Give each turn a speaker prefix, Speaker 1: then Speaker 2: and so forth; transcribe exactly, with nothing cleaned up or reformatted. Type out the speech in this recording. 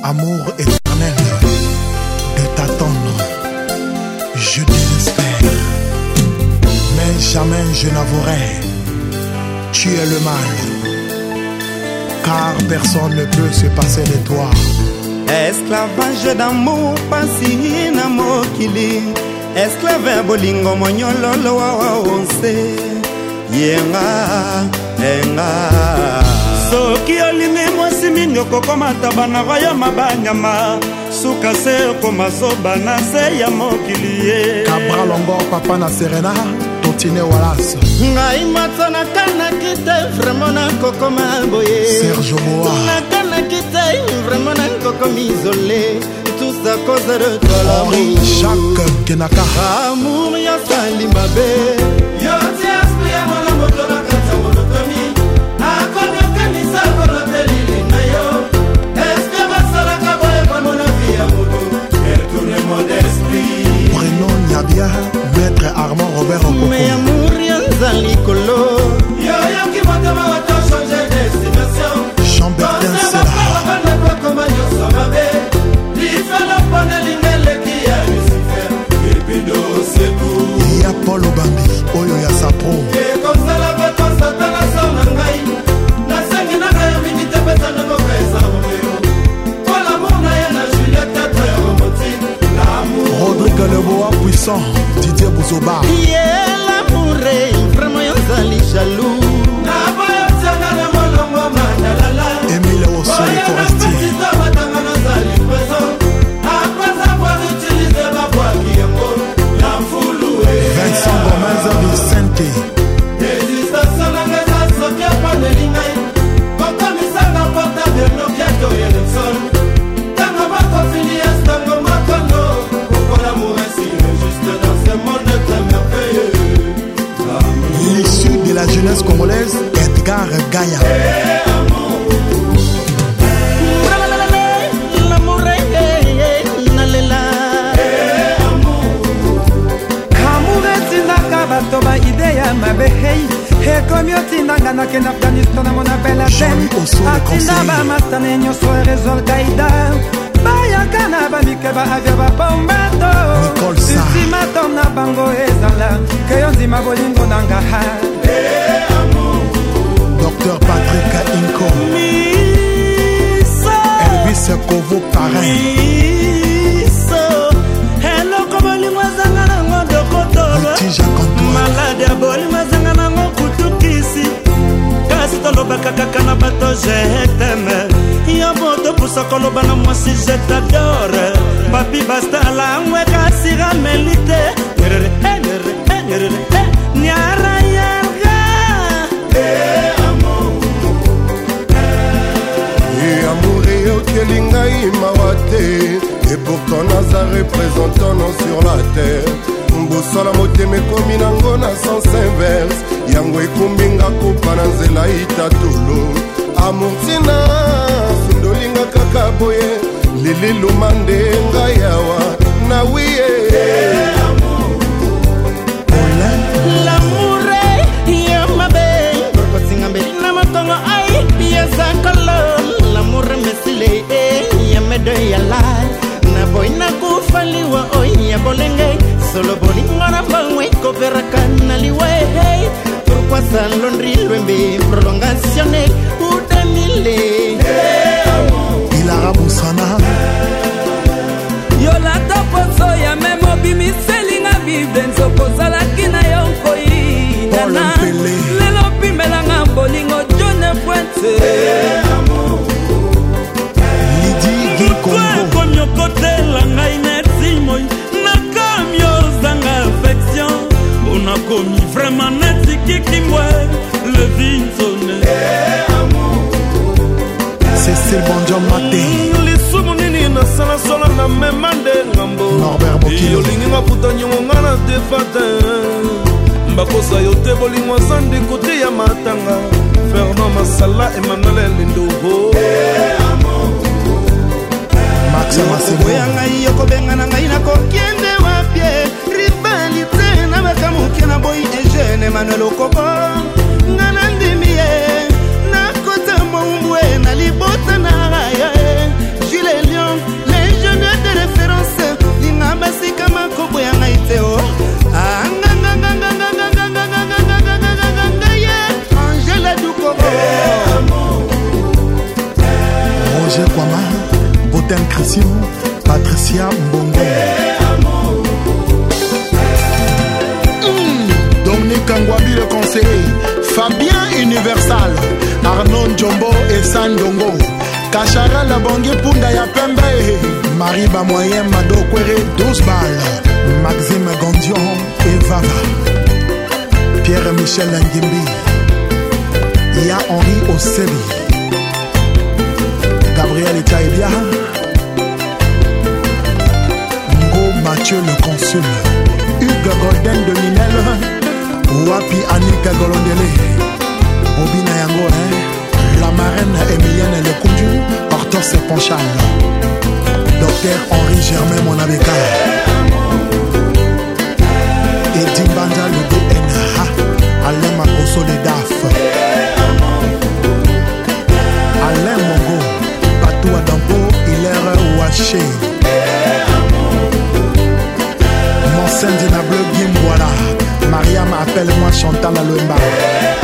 Speaker 1: Amour éternel de t'attendre, je désespère, mais jamais je n'avouerai. Tu es le mal, car personne ne peut se passer de toi.
Speaker 2: Esclavage d'amour, pasi na mokili. Esclave bolingo monyololo wa onse. Yenga, yenga. Soki olingi mwasi mingi okokomata bana roya mabanyama. Suka se komasoba na se ya mokili ye.
Speaker 1: Cabral Longo, papa na Serena, Totine Wallace.
Speaker 2: Ngai matana kana kite vraiment na kokoma boye.
Speaker 1: Serge Boa.
Speaker 2: Na kana kite vraiment na kokoma isolé. Tout ça cause de toi
Speaker 1: Henri Jacques Kenaka.
Speaker 2: Amour ya sali mabe. Yo tias ya mona moto na kata monotomi. Akono kanisa kono telili na yo. Est-ce que basala ka boye kwa mona via moto. Elle tourne mon esprit.
Speaker 1: Prénom Niabia, maître Armand Robert Okoko.
Speaker 2: Mais amour ya sali kolo. Yo yo ki moto ma wato changer destination.
Speaker 1: Chambertin Sela. Il y a Paul Obambi, Oyo ya Sapro. Rodrigue Leboa puissant, Didier Bouzoba.
Speaker 2: L'amour est vraiment jaloux.
Speaker 1: Émile Osso, les forestiers. Vincent Gomez Vicente. L'issue de la jeunesse congolaise, Edgar Gaïa.
Speaker 3: Toba idea mabehei he komioti nangana ken Afghanistan mon appel à thème atinda ba mastane nyoso rezol kaida baya kana ba mikeba avia ba bombato sisi matona bango ezala kayonzi mabolingo nanga ha
Speaker 1: Docteur Patrick Inko Elvis Kovo Parrain
Speaker 2: malade ya boli mazanga nango kutukisi kasi toloba kaka na bato je t'aime ya boto pusa koloba na mwasi je t'adore papi bastala ngwe kasi ramelite nerere nerere nerere nyara yarga eh amour
Speaker 4: et amour et okelinga imawate et pourtant naza représentant non sur la terre mbosala motema ekomi nango na sens inverse yango ekumbinga kopa na nzela itatolo amour ntina sundolinga kaka boye lililuma nde ngai awa na wiye
Speaker 2: l'amour ya mabe kokotinga mbeli na matongo ai pieza kolo l'amour mesile ya medo ya la na boy na kufaliwa oi ya bolenge solo bolingo na bangwe koperaka na liwe hey pourquoi ça londri lwembe prolongation ou demile
Speaker 1: il a rabusana
Speaker 3: yo la toposo ya memo bimiselinga vivenzo kozala kina yonkoi nana lelo pimelanga bolingo John Pointe
Speaker 1: Lydie Gikongo
Speaker 2: komyo kotela ngai netimo on a commis vraiment net qui moi le vinzone
Speaker 1: c'est c'est bon John Maté
Speaker 4: les soumonini na sala sola na memande ngambo
Speaker 1: Norbert Bokilo
Speaker 4: lingi maputa nyongo ngana defata mbakosa yote bolingo sande côté ya matanga Fernand Masala Emmanuel Lindoho
Speaker 1: Max Masebo
Speaker 2: yanga yoko benga na ngai na kokiende wapie rivalité na bakamuke na boy jeune Emmanuel Okoko ngana ndimie na kota mwumwe na libota na ya Jules
Speaker 1: Roger Kwama, Botin Christian, Patricia Mbongo. Mmh. Dominique Angwabi le conseiller, Fabien Universal, Arnaud Djombo et Sandongo, Kachara la Bangé Punda ya Pembe, Marie Bamoyen Mado Kwere douze balles, Maxime Gondion et Vava, Pierre-Michel Ngimbi, Ya Henri Osebi, Gabriel Itaïbia, Ngo Mathieu le consul, Hugues Golden de Ninel, Wapi Annika Golondele, Bobina Yango, hein? La marraine Emilienne Lekundu, Hortense Ponchal, Docteur Henri Germain Monabeka, Eddie Banda le D N A, Alain Makoso de D A F, Alain Mongo, Patou Adampo, Hilaire Ouaché, Monsen Dinableu Gimboala, Mariam appelle-moi Chantal Alouemba.